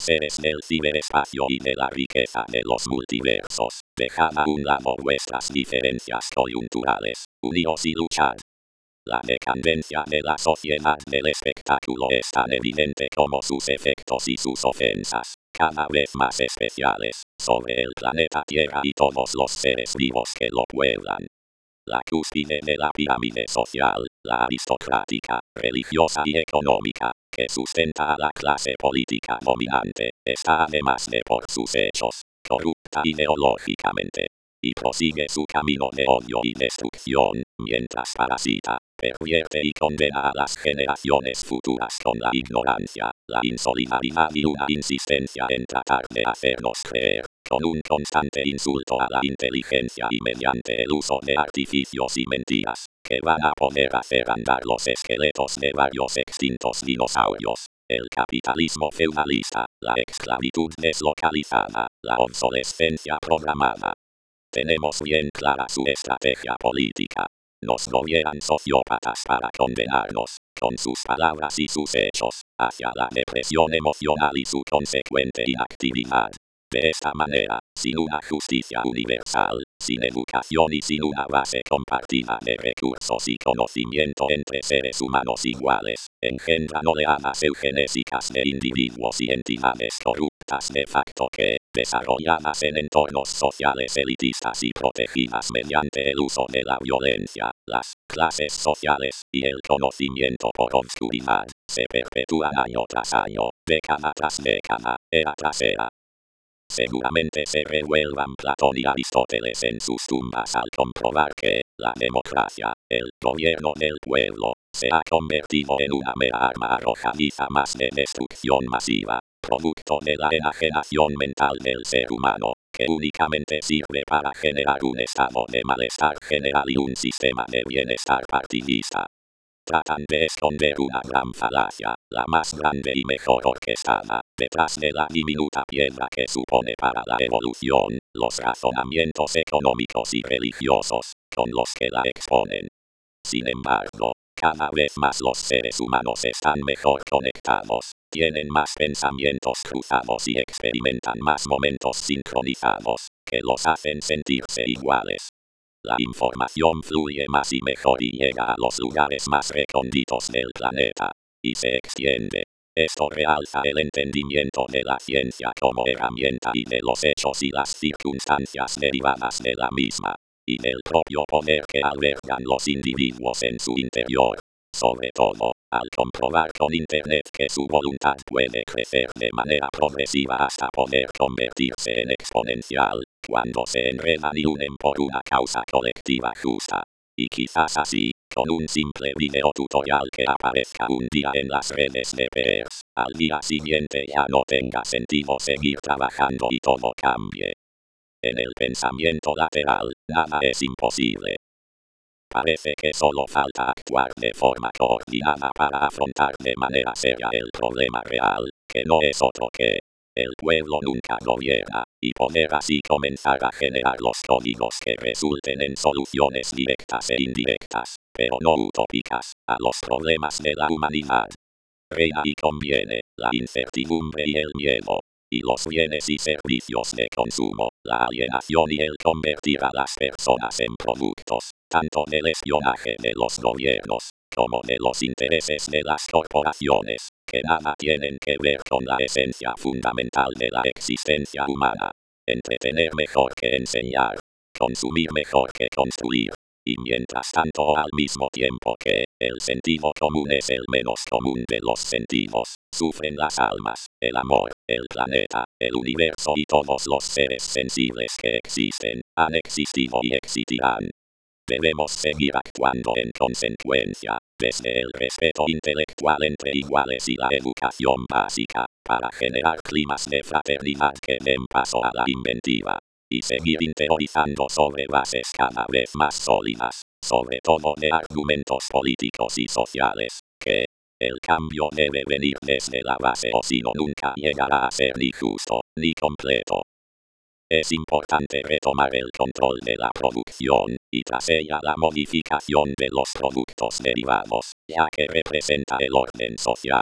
seres del ciberespacio y de la riqueza de los multiversos. Dejad a un lado vuestras diferencias coyunturales. Uníos y luchad. La decadencia de la sociedad del espectáculo es tan evidente como sus efectos y sus ofensas, cada vez más especiales, sobre el planeta Tierra y todos los seres vivos que lo pueblan. La cúspide de la pirámide social, la aristocrática, religiosa y económica, que sustenta a la clase política dominante, está además de por sus hechos, corrupta ideológicamente, y prosigue su camino de odio y destrucción, mientras parasita, pervierte y condena a las generaciones futuras con la ignorancia, la insolidaridad y una insistencia en tratar de hacernos creer, con un constante insulto a la inteligencia y mediante el uso de artificios y mentiras, que van a poder hacer andar los esqueletos de varios extintos dinosaurios. El capitalismo feudalista, la esclavitud deslocalizada, la obsolescencia programada. Tenemos bien clara su estrategia política. Nos gobiernan sociópatas para condenarnos, con sus palabras y sus hechos, hacia la depresión emocional y su consecuente inactividad. De esta manera, sin una justicia universal, sin educación y sin una base compartida de recursos y conocimiento entre seres humanos iguales, engendran oleadas eugenésicas de individuos y entidades corruptas de facto que, desarrolladas en entornos sociales elitistas y protegidas mediante el uso de la violencia, las clases sociales y el conocimiento por obscuridad, se perpetúan año tras año, década tras década, era tras era. Seguramente se revuelvan Platón y Aristóteles en sus tumbas al comprobar que la democracia, el gobierno del pueblo, se ha convertido en una mera arma arrojadiza más de destrucción masiva, producto de la enajenación mental del ser humano, que únicamente sirve para generar un estado de malestar general y un sistema de bienestar partidista. Tratan de esconder una gran falacia, la más grande y mejor orquestada, detrás de la diminuta piedra que supone para la evolución, los razonamientos económicos y religiosos, con los que la exponen. Sin embargo, cada vez más los seres humanos están mejor conectados, tienen más pensamientos cruzados y experimentan más momentos sincronizados, que los hacen sentirse iguales. La información fluye más y mejor y llega a los lugares más recónditos del planeta, y se extiende. Esto realza el entendimiento de la ciencia como herramienta y de los hechos y las circunstancias derivadas de la misma, y del propio poder que albergan los individuos en su interior. Sobre todo, al comprobar con Internet que su voluntad puede crecer de manera progresiva hasta poder convertirse en exponencial, cuando se enredan y unen por una causa colectiva justa. Y quizás así, con un simple video tutorial que aparezca un día en las redes de peers, al día siguiente ya no tenga sentido seguir trabajando y todo cambie. En el pensamiento lateral, nada es imposible. Parece que solo falta actuar de forma coordinada para afrontar de manera seria el problema real, que no es otro que el pueblo nunca gobierna, y poder así comenzar a generar los códigos que resulten en soluciones directas e indirectas, pero no utópicas, a los problemas de la humanidad. Reina y conviene la incertidumbre y el miedo, y los bienes y servicios de consumo, la alienación y el convertir a las personas en productos, tanto del espionaje de los gobiernos, como de los intereses de las corporaciones, que nada tienen que ver con la esencia fundamental de la existencia humana. Entretener mejor que enseñar, consumir mejor que construir. Y mientras tanto al mismo tiempo que el sentido común es el menos común de los sentidos, sufren las almas, el amor, el planeta, el universo y todos los seres sensibles que existen, han existido y existirán. Debemos seguir actuando en consecuencia, desde el respeto intelectual entre iguales y la educación básica, para generar climas de fraternidad que den paso a la inventiva. Y seguir interiorizando sobre bases cada vez más sólidas, sobre todo de argumentos políticos y sociales, que el cambio debe venir desde la base o si no nunca llegará a ser ni justo, ni completo. Es importante retomar el control de la producción, y tras ella la modificación de los productos derivados, ya que representa el orden social.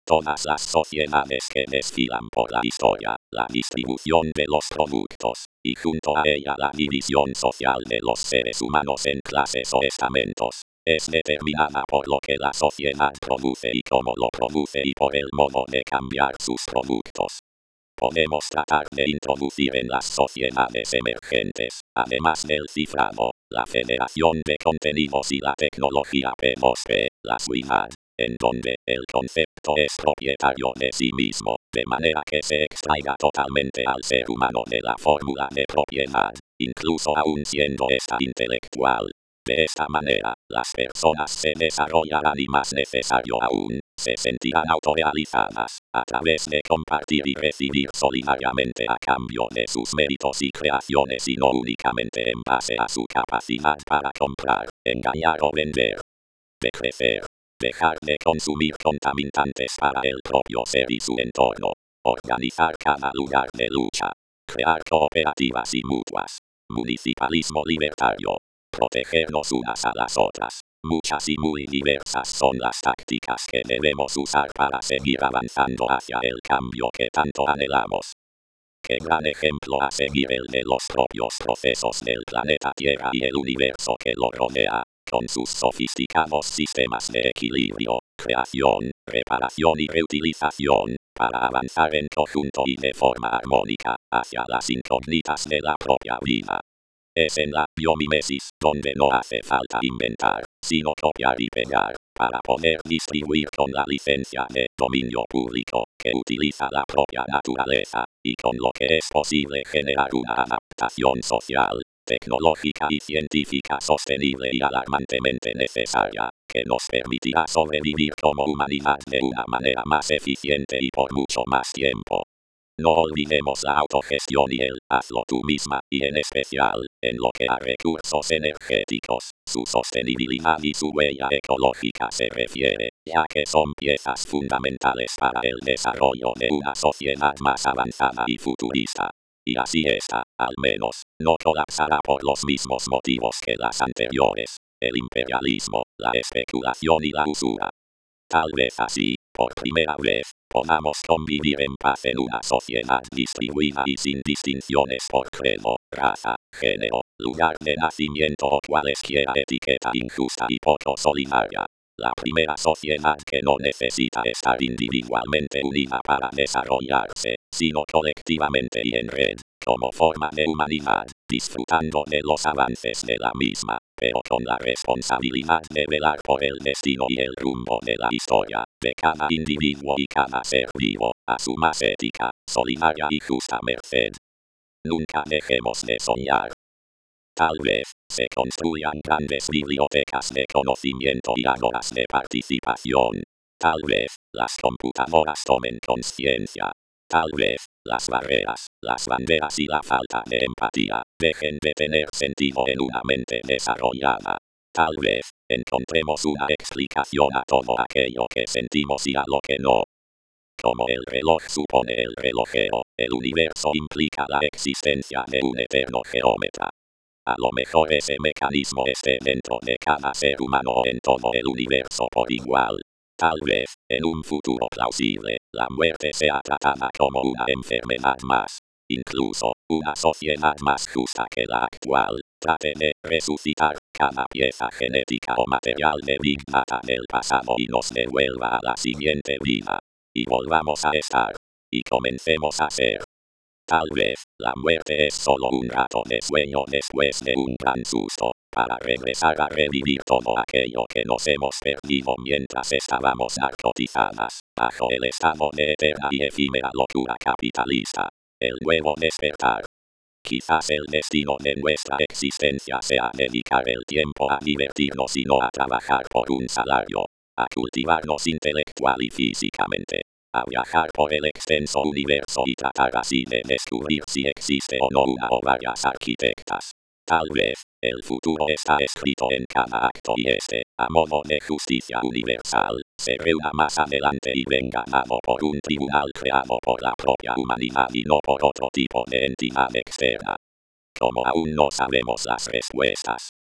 todas las sociedades que desfilan por la historia, la distribución de los productos, y junto a ella la división social de los seres humanos en clases o estamentos, es determinada por lo que la sociedad produce y cómo lo produce y por el modo de cambiar sus productos. Podemos tratar de introducir en las sociedades emergentes, además del cifrado, la generación de contenidos y la tecnología P2P, la SWINAD, en donde el concepto es propietario de sí mismo, de manera que se extraiga totalmente al ser humano de la fórmula de propiedad, incluso aún siendo esta intelectual. De esta manera, las personas se desarrollarán y más necesario aún, se sentirán autorrealizadas, a través de compartir y recibir solidariamente a cambio de sus méritos y creaciones y no únicamente en base a su capacidad para comprar, engañar o vender. De crecer. Dejar de consumir contaminantes para el propio ser y su entorno. Organizar cada lugar de lucha. Crear cooperativas y mutuas. Municipalismo libertario. Protegernos unas a las otras. Muchas y muy diversas son las tácticas que debemos usar para seguir avanzando hacia el cambio que tanto anhelamos. Qué gran ejemplo a seguir el de los propios procesos del planeta Tierra y el universo que lo rodea, con sus sofisticados sistemas de equilibrio, creación, reparación y reutilización, para avanzar en conjunto y de forma armónica, hacia las incógnitas de la propia vida. Es en la biomimesis donde no hace falta inventar, sino copiar y pegar, para poder distribuir con la licencia de dominio público, que utiliza la propia naturaleza, y con lo que es posible generar una adaptación social, tecnológica y científica sostenible y alarmantemente necesaria, que nos permitirá sobrevivir como humanidad de una manera más eficiente y por mucho más tiempo. No olvidemos la autogestión y el hazlo tú misma, y en especial, en lo que a recursos energéticos, su sostenibilidad y su huella ecológica se refiere, ya que son piezas fundamentales para el desarrollo de una sociedad más avanzada y futurista. Y así esta, al menos, no colapsará por los mismos motivos que las anteriores, el imperialismo, la especulación y la usura. Tal vez así, por primera vez, podamos convivir en paz en una sociedad distribuida y sin distinciones por credo, raza, género, lugar de nacimiento o cualesquiera etiqueta injusta y poco solidaria. La primera sociedad que no necesita estar individualmente unida para desarrollarse, sino colectivamente y en red, como forma de humanidad, disfrutando de los avances de la misma, pero con la responsabilidad de velar por el destino y el rumbo de la historia, de cada individuo y cada ser vivo, a su más ética, solidaria y justa merced. Nunca dejemos de soñar. Tal vez, se construyan grandes bibliotecas de conocimiento y ágoras de participación. Tal vez, las computadoras tomen conciencia. Tal vez, las barreras, las banderas y la falta de empatía dejen de tener sentido en una mente desarrollada. Tal vez, encontremos una explicación a todo aquello que sentimos y a lo que no. Como el reloj supone el relojero, el universo implica la existencia de un eterno geómetra. A lo mejor ese mecanismo esté dentro de cada ser humano o en todo el universo por igual. Tal vez, en un futuro plausible, la muerte sea tratada como una enfermedad más. Incluso, una sociedad más justa que la actual, trate de resucitar cada pieza genética o material de Big Data del pasado y nos devuelva a la siguiente vida. Y volvamos a estar. Y comencemos a ser. Tal vez, la muerte es solo un rato de sueño después de un gran susto, para regresar a revivir todo aquello que nos hemos perdido mientras estábamos narcotizadas, bajo el estado de eterna y efímera locura capitalista. El nuevo despertar. Quizás el destino de nuestra existencia sea dedicar el tiempo a divertirnos y no a trabajar por un salario, a cultivarnos intelectual y físicamente, a viajar por el extenso universo y tratar así de descubrir si existe o no una o varias arquitectas. Tal vez, el futuro está escrito en cada acto y a modo de justicia universal, se reúna más adelante y venga dado por un tribunal creado por la propia humanidad y no por otro tipo de entidad externa. Como aún no sabemos las respuestas,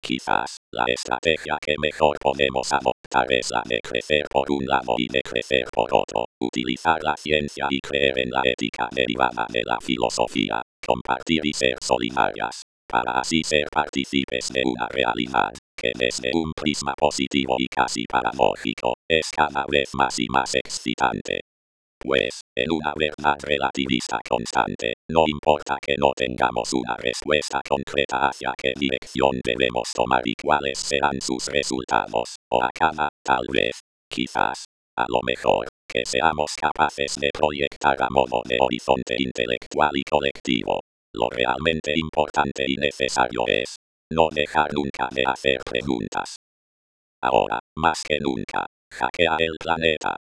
Quizás, la estrategia que mejor podemos adoptar es la de crecer por un lado y de crecer por otro, utilizar la ciencia y creer en la ética derivada de la filosofía, compartir y ser solidarias, para así ser partícipes de una realidad que desde un prisma positivo y casi paradójico, es cada vez más y más excitante. Pues, en una verdad relativista constante, no importa que no tengamos una respuesta concreta hacia qué dirección debemos tomar y cuáles serán sus resultados, o acaba, tal vez, quizás, a lo mejor, que seamos capaces de proyectar a modo de horizonte intelectual y colectivo. Lo realmente importante y necesario es no dejar nunca de hacer preguntas. Ahora, más que nunca, hackea el planeta.